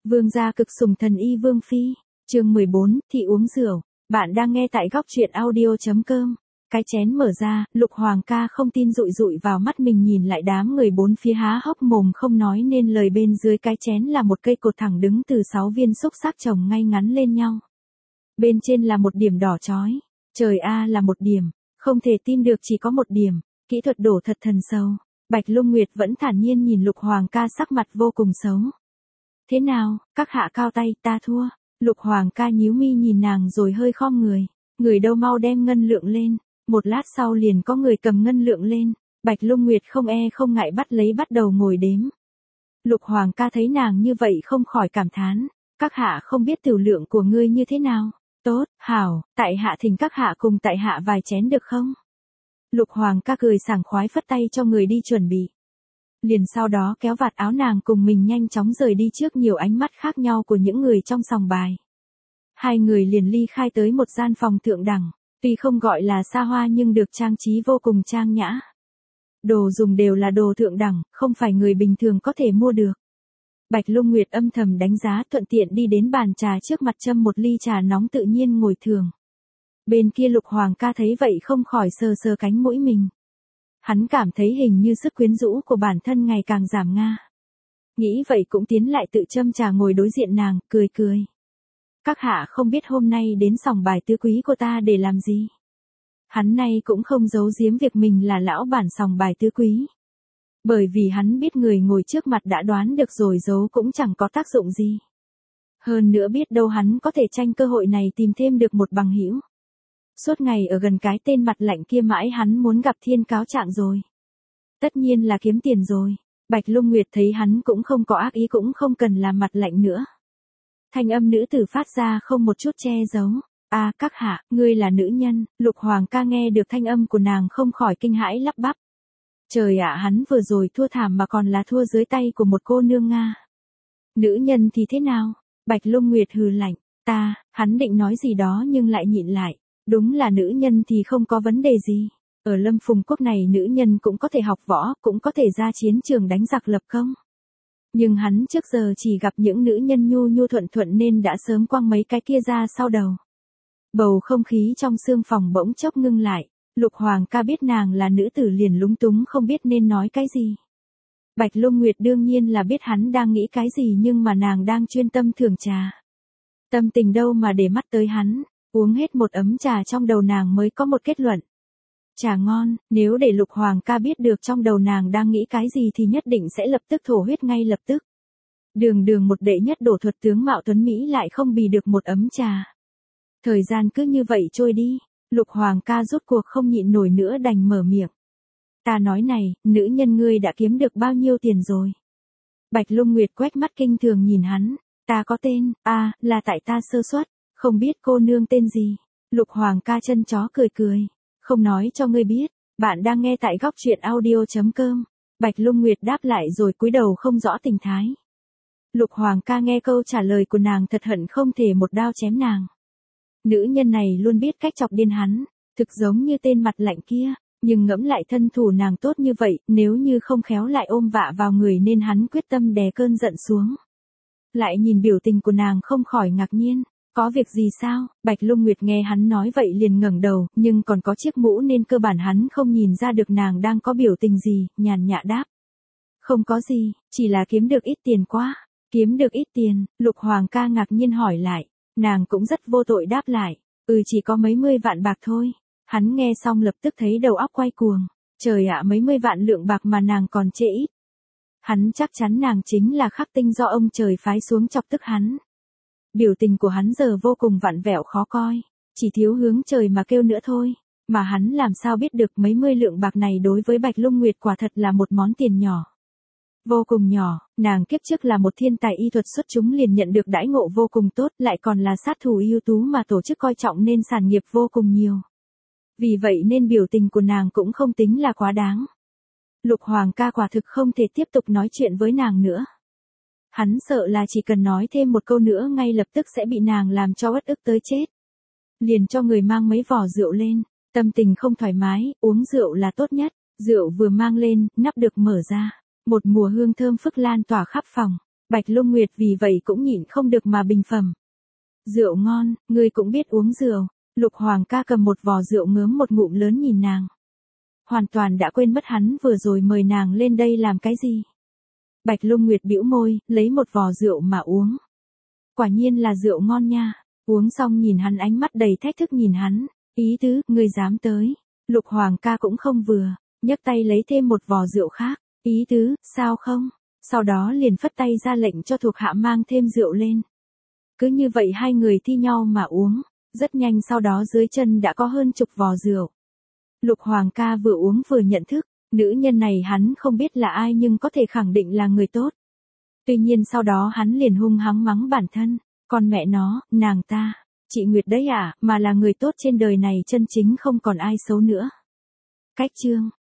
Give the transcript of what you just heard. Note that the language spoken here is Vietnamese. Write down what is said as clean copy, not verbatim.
Vương gia cực sủng thần y Vương Phi. Chương 14, thị uống rượu. Bạn đang nghe tại góc truyện audio.com. Cái chén mở ra, Lục Hoàng ca không tin dụi dụi vào mắt mình nhìn lại đám người bốn phía há hốc mồm không nói nên lời. Bên dưới cái chén là một cây cột thẳng đứng từ 6 viên xúc xác chồng ngay ngắn lên nhau. Bên trên là một điểm đỏ chói. Trời a là một điểm. Không thể tin được chỉ có một điểm. Kỹ thuật đổ thật thần sâu. Bạch Lung Nguyệt vẫn thản nhiên nhìn Lục Hoàng ca sắc mặt vô cùng xấu. Thế nào, các hạ cao tay, ta thua. Lục Hoàng ca nhíu mi nhìn nàng rồi hơi khom người. Người đâu mau đem ngân lượng lên. Một lát sau liền có người cầm ngân lượng lên. Bạch Lung Nguyệt không e không ngại bắt đầu ngồi đếm. Lục Hoàng ca thấy nàng như vậy không khỏi cảm thán. Các hạ không biết tiểu lượng của ngươi như thế nào. Tốt, hảo, tại hạ thỉnh các hạ cùng tại hạ vài chén được không? Lục Hoàng ca cười sảng khoái phất tay cho người đi chuẩn bị. Liền sau đó kéo vạt áo nàng cùng mình nhanh chóng rời đi trước nhiều ánh mắt khác nhau của những người trong sòng bài. Hai người liền ly khai tới một gian phòng thượng đẳng, tuy không gọi là xa hoa nhưng được trang trí vô cùng trang nhã. Đồ dùng đều là đồ thượng đẳng, không phải người bình thường có thể mua được. Bạch Lung Nguyệt âm thầm đánh giá thuận tiện đi đến bàn trà trước mặt châm một ly trà nóng tự nhiên ngồi thường. Bên kia Lục Hoàng ca thấy vậy không khỏi sờ sờ cánh mũi mình. Hắn cảm thấy hình như sức quyến rũ của bản thân ngày càng giảm nga. Nghĩ vậy cũng tiến lại tự châm trà ngồi đối diện nàng, cười cười. Các hạ không biết hôm nay đến sòng bài tứ quý của ta để làm gì. Hắn nay cũng không giấu giếm việc mình là lão bản sòng bài tứ quý. Bởi vì hắn biết người ngồi trước mặt đã đoán được rồi giấu cũng chẳng có tác dụng gì. Hơn nữa biết đâu hắn có thể tranh cơ hội này tìm thêm được một bằng hữu. Suốt ngày ở gần cái tên mặt lạnh kia mãi hắn muốn gặp thiên cáo trạng rồi. Tất nhiên là kiếm tiền rồi. Bạch Lung Nguyệt thấy hắn cũng không có ác ý cũng không cần làm mặt lạnh nữa. Thanh âm nữ tử phát ra không một chút che giấu. À các hạ, ngươi là nữ nhân. Lục Hoàng ca nghe được thanh âm của nàng không khỏi kinh hãi lắp bắp. Trời ạ, hắn vừa rồi thua thảm mà còn là thua dưới tay của một cô nương Nga. Nữ nhân thì thế nào? Bạch Lung Nguyệt hừ lạnh. Hắn định nói gì đó nhưng lại nhịn lại. Đúng là nữ nhân thì không có vấn đề gì. Ở Lâm Phùng Quốc này nữ nhân cũng có thể học võ, cũng có thể ra chiến trường đánh giặc lập công. Nhưng hắn trước giờ chỉ gặp những nữ nhân nhu nhu thuận thuận nên đã sớm quăng mấy cái kia ra sau đầu. Bầu không khí trong sương phòng bỗng chốc ngưng lại. Lục Hoàng ca biết nàng là nữ tử liền lúng túng không biết nên nói cái gì. Bạch Lung Nguyệt đương nhiên là biết hắn đang nghĩ cái gì nhưng mà nàng đang chuyên tâm thưởng trà. Tâm tình đâu mà để mắt tới hắn. Uống hết một ấm trà trong đầu nàng mới có một kết luận. Trà ngon, nếu để Lục Hoàng ca biết được trong đầu nàng đang nghĩ cái gì thì nhất định sẽ lập tức thổ huyết ngay lập tức. Đường một đệ nhất đổ thuật tướng mạo tuấn Mỹ lại không bì được một ấm trà. Thời gian cứ như vậy trôi đi, Lục Hoàng ca rốt cuộc không nhịn nổi nữa đành mở miệng. Ta nói này, nữ nhân ngươi đã kiếm được bao nhiêu tiền rồi? Bạch Lung Nguyệt quét mắt kinh thường nhìn hắn. Ta có tên, là tại ta sơ suất. Không biết cô nương tên gì. Lục Hoàng ca chân chó cười cười. Không nói cho ngươi biết. Bạn đang nghe tại góc truyện audio.com. Bạch Lung Nguyệt đáp lại rồi cúi đầu không rõ tình thái. Lục Hoàng ca nghe câu trả lời của nàng thật hận không thể một đao chém nàng. Nữ nhân này luôn biết cách chọc điên hắn. Thực giống như tên mặt lạnh kia. Nhưng ngẫm lại thân thủ nàng tốt như vậy. Nếu như không khéo lại ôm vạ vào người nên hắn quyết tâm đè cơn giận xuống. Lại nhìn biểu tình của nàng không khỏi ngạc nhiên. Có việc gì sao? Bạch Lung Nguyệt nghe hắn nói vậy liền ngẩng đầu, nhưng còn có chiếc mũ nên cơ bản hắn không nhìn ra được nàng đang có biểu tình gì, nhàn nhã đáp. Không có gì, chỉ là kiếm được ít tiền quá. Kiếm được ít tiền, Lục Hoàng ca ngạc nhiên hỏi lại. Nàng cũng rất vô tội đáp lại. Chỉ có mấy mươi vạn bạc thôi. Hắn nghe xong lập tức thấy đầu óc quay cuồng. Trời ạ, mấy mươi vạn lượng bạc mà nàng còn chê ít. Hắn chắc chắn nàng chính là khắc tinh do ông trời phái xuống chọc tức hắn. Biểu tình của hắn giờ vô cùng vặn vẹo khó coi, chỉ thiếu hướng trời mà kêu nữa thôi, mà hắn làm sao biết được mấy mươi lượng bạc này đối với Bạch Lung Nguyệt quả thật là một món tiền nhỏ. Vô cùng nhỏ, nàng kiếp trước là một thiên tài y thuật xuất chúng liền nhận được đãi ngộ vô cùng tốt, lại còn là sát thủ ưu tú mà tổ chức coi trọng nên sản nghiệp vô cùng nhiều. Vì vậy nên biểu tình của nàng cũng không tính là quá đáng. Lục Hoàng ca quả thực không thể tiếp tục nói chuyện với nàng nữa. Hắn sợ là chỉ cần nói thêm một câu nữa ngay lập tức sẽ bị nàng làm cho uất ức tới chết. Liền cho người mang mấy vò rượu lên, tâm tình không thoải mái, uống rượu là tốt nhất. Rượu vừa mang lên, nắp được mở ra. Một mùi hương thơm phức lan tỏa khắp phòng. Bạch Lung Nguyệt vì vậy cũng nhịn không được mà bình phẩm. Rượu ngon, ngươi cũng biết uống rượu. Lục Hoàng ca cầm một vò rượu ngớm một ngụm lớn nhìn nàng. Hoàn toàn đã quên mất hắn vừa rồi mời nàng lên đây làm cái gì. Bạch Lung Nguyệt bĩu môi, lấy một vò rượu mà uống. Quả nhiên là rượu ngon nha. Uống xong nhìn hắn ánh mắt đầy thách thức nhìn hắn. Ý tứ, ngươi dám tới. Lục Hoàng ca cũng không vừa, nhấc tay lấy thêm một vò rượu khác. Ý tứ, sao không? Sau đó liền phất tay ra lệnh cho thuộc hạ mang thêm rượu lên. Cứ như vậy hai người thi nhau mà uống. Rất nhanh sau đó dưới chân đã có hơn chục vò rượu. Lục Hoàng ca vừa uống vừa nhận thức, nữ nhân này hắn không biết là ai nhưng có thể khẳng định là người tốt. Tuy nhiên sau đó hắn liền hung hăng mắng bản thân, con mẹ nó, nàng ta, chị Nguyệt đấy à, mà là người tốt trên đời này chân chính không còn ai xấu nữa. Cách chương